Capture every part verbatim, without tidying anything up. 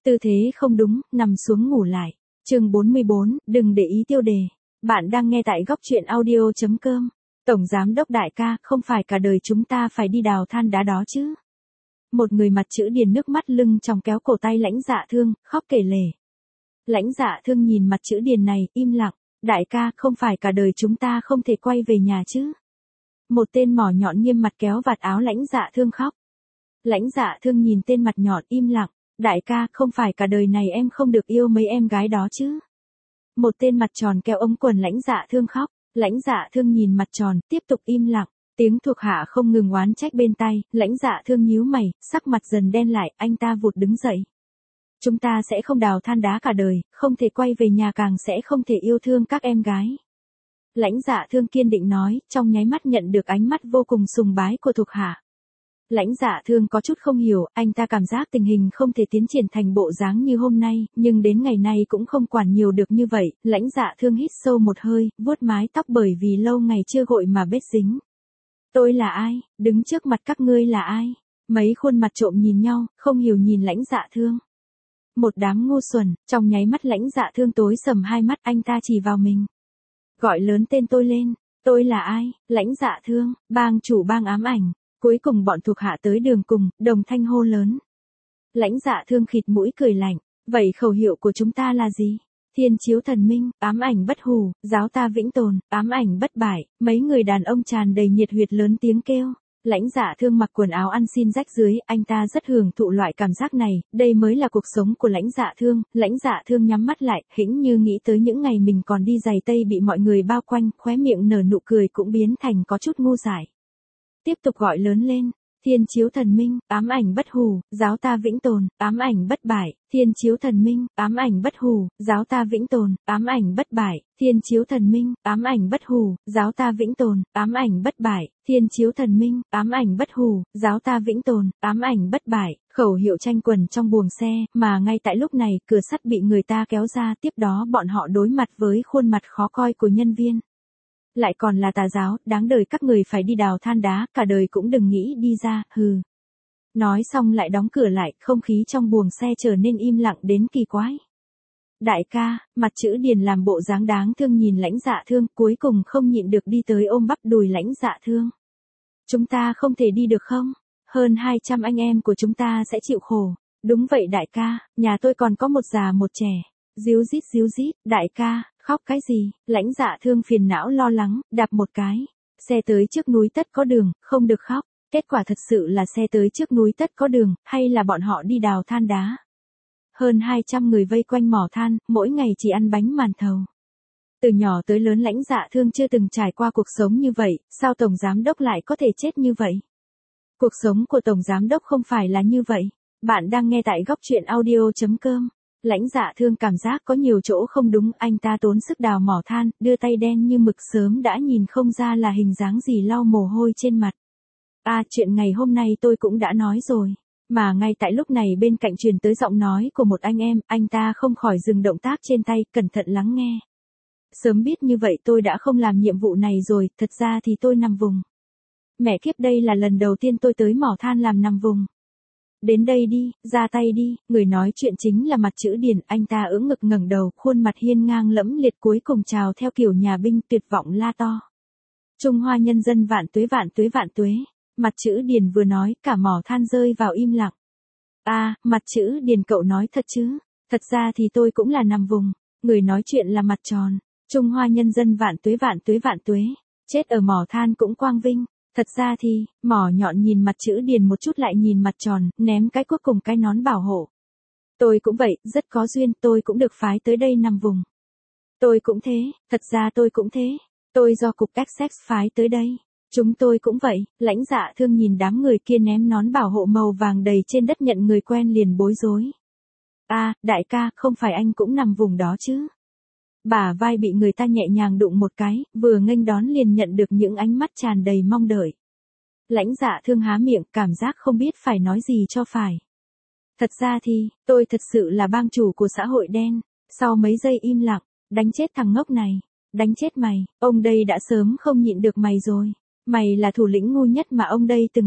Tư thế không đúng, nằm xuống ngủ lại. Chương bốn mươi bốn, đừng để ý tiêu đề. Bạn đang nghe tại góc truyện audio chấm com. Tổng giám đốc đại ca, không phải cả đời chúng ta phải đi đào than đá đó chứ. Một người mặt chữ điền nước mắt lưng trong kéo cổ tay Lãnh Dạ Thương, khóc kể lể. Lãnh Dạ Thương nhìn mặt chữ điền này, im lặng. Đại ca, không phải cả đời chúng ta không thể quay về nhà chứ. Một tên mỏ nhọn nghiêm mặt kéo vạt áo Lãnh Dạ Thương khóc. Lãnh Dạ Thương nhìn tên mặt nhọn im lặng. Đại ca, không phải cả đời này em không được yêu mấy em gái đó chứ. Một tên mặt tròn kéo ống quần Lãnh Dạ Thương khóc. Lãnh Dạ Thương nhìn mặt tròn, tiếp tục im lặng. Tiếng thuộc hạ không ngừng oán trách bên tai, Lãnh Dạ Thương nhíu mày, sắc mặt dần đen lại, anh ta vụt đứng dậy. Chúng ta sẽ không đào than đá cả đời, không thể quay về nhà, càng sẽ không thể yêu thương các em gái. Lãnh Dạ Thương kiên định nói, trong nháy mắt nhận được ánh mắt vô cùng sùng bái của thuộc hạ. Lãnh Dạ Thương có chút không hiểu, anh ta cảm giác tình hình không thể tiến triển thành bộ dáng như hôm nay, nhưng đến ngày nay cũng không quản nhiều được như vậy. Lãnh Dạ Thương hít sâu một hơi, vuốt mái tóc bởi vì lâu ngày chưa gội mà bết dính. Tôi là ai, đứng trước mặt các ngươi là ai? Mấy khuôn mặt trộm nhìn nhau, không hiểu nhìn Lãnh Dạ Thương. Một đám ngu xuẩn, trong nháy mắt Lãnh Dạ Thương tối sầm hai mắt, anh ta chỉ vào mình. Gọi lớn tên tôi lên, tôi là ai? Lãnh Dạ Thương, bang chủ bang ám ảnh. Cuối cùng bọn thuộc hạ tới đường cùng, đồng thanh hô lớn. Lãnh Dạ Thương khịt mũi cười lạnh, vậy khẩu hiệu của chúng ta là gì? Thiên chiếu thần minh, ám ảnh bất hủ, giáo ta vĩnh tồn, ám ảnh bất bại. Mấy người đàn ông tràn đầy nhiệt huyết lớn tiếng kêu. Lãnh Dạ Thương mặc quần áo ăn xin rách dưới, anh ta rất hưởng thụ loại cảm giác này, đây mới là cuộc sống của Lãnh Dạ Thương. Lãnh Dạ Thương nhắm mắt lại, hĩnh như nghĩ tới những ngày mình còn đi giày tây bị mọi người bao quanh, khóe miệng nở nụ cười cũng biến thành có chút ngu dại. Tiếp tục gọi lớn lên, thiên chiếu thần minh, ám ảnh bất hủ, giáo ta vĩnh tồn, ám ảnh bất bại. Thiên chiếu thần minh, ám ảnh bất hủ, giáo ta vĩnh tồn, ám ảnh bất bại. Thiên chiếu thần minh, ám ảnh bất hủ, giáo ta vĩnh tồn, ám ảnh bất bại. Thiên chiếu thần minh, ám ảnh bất hủ, giáo ta vĩnh tồn, ám ảnh bất bại. Khẩu hiệu tranh quần trong buồng xe, mà ngay tại lúc này, cửa sắt bị người ta kéo ra, tiếp đó bọn họ đối mặt với khuôn mặt khó coi của nhân viên. Lại còn là tà giáo, đáng đời các người phải đi đào than đá, cả đời cũng đừng nghĩ đi ra, hừ. Nói xong lại đóng cửa lại, không khí trong buồng xe trở nên im lặng đến kỳ quái. Đại ca, mặt chữ điền làm bộ dáng đáng thương nhìn Lãnh Dạ Thương, cuối cùng không nhịn được đi tới ôm bắp đùi Lãnh Dạ Thương. Chúng ta không thể đi được không? Hơn hai trăm anh em của chúng ta sẽ chịu khổ. Đúng vậy đại ca, nhà tôi còn có một già một trẻ. Díu dít díu dít, đại ca. Khóc cái gì? Lãnh Dạ Thương phiền não lo lắng, đạp một cái. Xe tới trước núi tất có đường, không được khóc. Kết quả thật sự là xe tới trước núi tất có đường, hay là bọn họ đi đào than đá. Hơn hai trăm người vây quanh mỏ than, mỗi ngày chỉ ăn bánh màn thầu. Từ nhỏ tới lớn Lãnh Dạ Thương chưa từng trải qua cuộc sống như vậy, sao Tổng Giám Đốc lại có thể chết như vậy? Cuộc sống của Tổng Giám Đốc không phải là như vậy. Bạn đang nghe tại góc truyện audio chấm com. Lãnh Dạ Thương cảm giác có nhiều chỗ không đúng, anh ta tốn sức đào mỏ than, đưa tay đen như mực sớm đã nhìn không ra là hình dáng gì lau mồ hôi trên mặt. À, chuyện ngày hôm nay tôi cũng đã nói rồi. Mà ngay tại lúc này bên cạnh truyền tới giọng nói của một anh em, anh ta không khỏi dừng động tác trên tay, cẩn thận lắng nghe. Sớm biết như vậy tôi đã không làm nhiệm vụ này rồi, thật ra thì tôi nằm vùng. Mẹ kiếp, đây là lần đầu tiên tôi tới mỏ than làm nằm vùng. Đến đây đi, ra tay đi, người nói chuyện chính là mặt chữ điền, anh ta ưỡn ngực ngẩng đầu, khuôn mặt hiên ngang lẫm liệt, cuối cùng chào theo kiểu nhà binh, tuyệt vọng la to. Trung Hoa nhân dân vạn tuế vạn tuế vạn tuế. Mặt chữ điền vừa nói, cả mỏ than rơi vào im lặng. À, mặt chữ điền cậu nói thật chứ? Thật ra thì tôi cũng là nằm vùng. Người nói chuyện là mặt tròn. Trung Hoa nhân dân vạn tuế vạn tuế vạn tuế. Chết ở mỏ than cũng quang vinh. Thật ra thì, mỏ nhọn nhìn mặt chữ điền một chút lại nhìn mặt tròn, ném cái cuối cùng cái nón bảo hộ. Tôi cũng vậy, rất có duyên, tôi cũng được phái tới đây nằm vùng. Tôi cũng thế, thật ra tôi cũng thế. Tôi do cục Essex phái tới đây. Chúng tôi cũng vậy. Lãnh Dạ Thương nhìn đám người kia ném nón bảo hộ màu vàng đầy trên đất nhận người quen liền bối rối. À, đại ca, không phải anh cũng nằm vùng đó chứ? Bả vai bị người ta nhẹ nhàng đụng một cái, vừa nghênh đón liền nhận được những ánh mắt tràn đầy mong đợi. Lãnh Dạ Thương há miệng, cảm giác không biết phải nói gì cho phải. Thật ra thì, tôi thật sự là bang chủ của xã hội đen. Sau mấy giây im lặng, đánh chết thằng ngốc này, đánh chết mày, ông đây đã sớm không nhịn được mày rồi. Mày là thủ lĩnh ngu nhất mà ông đây từng gặp.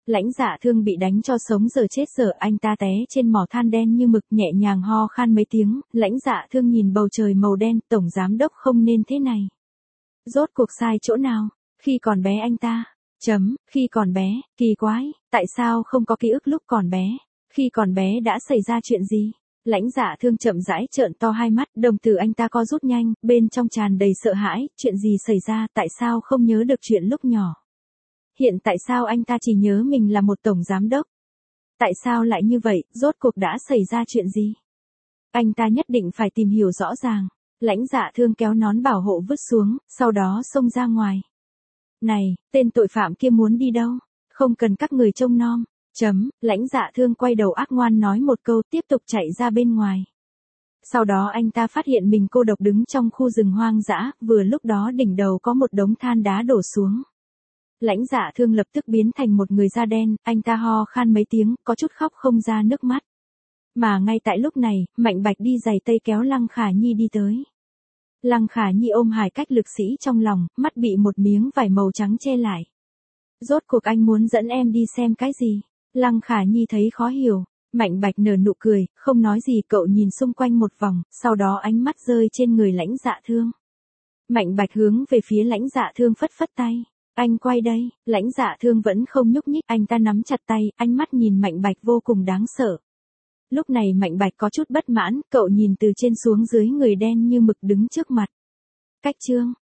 Lãnh Dạ Thương bị đánh cho sống giờ chết giờ, anh ta té trên mỏ than đen như mực, nhẹ nhàng ho khan mấy tiếng. Lãnh Dạ Thương nhìn bầu trời màu đen, tổng giám đốc không nên thế này. Rốt cuộc sai chỗ nào? Khi còn bé anh ta. Chấm, khi còn bé, kỳ quái, tại sao không có ký ức lúc còn bé? Khi còn bé đã xảy ra chuyện gì? Lãnh Dạ Thương chậm rãi trợn to hai mắt, đồng tử anh ta co rút nhanh, bên trong tràn đầy sợ hãi, chuyện gì xảy ra, tại sao không nhớ được chuyện lúc nhỏ? Hiện tại sao anh ta chỉ nhớ mình là một tổng giám đốc? Tại sao lại như vậy, rốt cuộc đã xảy ra chuyện gì? Anh ta nhất định phải tìm hiểu rõ ràng. Lãnh Dạ Thương kéo nón bảo hộ vứt xuống, sau đó xông ra ngoài. Này, tên tội phạm kia muốn đi đâu? Không cần các người trông nom. Chấm, Lãnh Dạ Thương quay đầu ác ngoan nói một câu, tiếp tục chạy ra bên ngoài. Sau đó anh ta phát hiện mình cô độc đứng trong khu rừng hoang dã, vừa lúc đó đỉnh đầu có một đống than đá đổ xuống. Lãnh Dạ Thương lập tức biến thành một người da đen, anh ta ho khan mấy tiếng, có chút khóc không ra nước mắt. Mà ngay tại lúc này, Mạnh Bạch đi giày tây kéo Lăng Khả Nhi đi tới. Lăng Khả Nhi ôm hài cách lực sĩ trong lòng, mắt bị một miếng vải màu trắng che lại. Rốt cuộc anh muốn dẫn em đi xem cái gì? Lăng Khả Nhi thấy khó hiểu. Mạnh Bạch nở nụ cười, không nói gì, cậu nhìn xung quanh một vòng, sau đó ánh mắt rơi trên người Lãnh Dạ Thương. Mạnh Bạch hướng về phía Lãnh Dạ Thương phất phất tay. Anh quay đây. Lãnh Dạ Thương vẫn không nhúc nhích, anh ta nắm chặt tay, ánh mắt nhìn Mạnh Bạch vô cùng đáng sợ. Lúc này Mạnh Bạch có chút bất mãn, cậu nhìn từ trên xuống dưới người đen như mực đứng trước mặt. Cách chương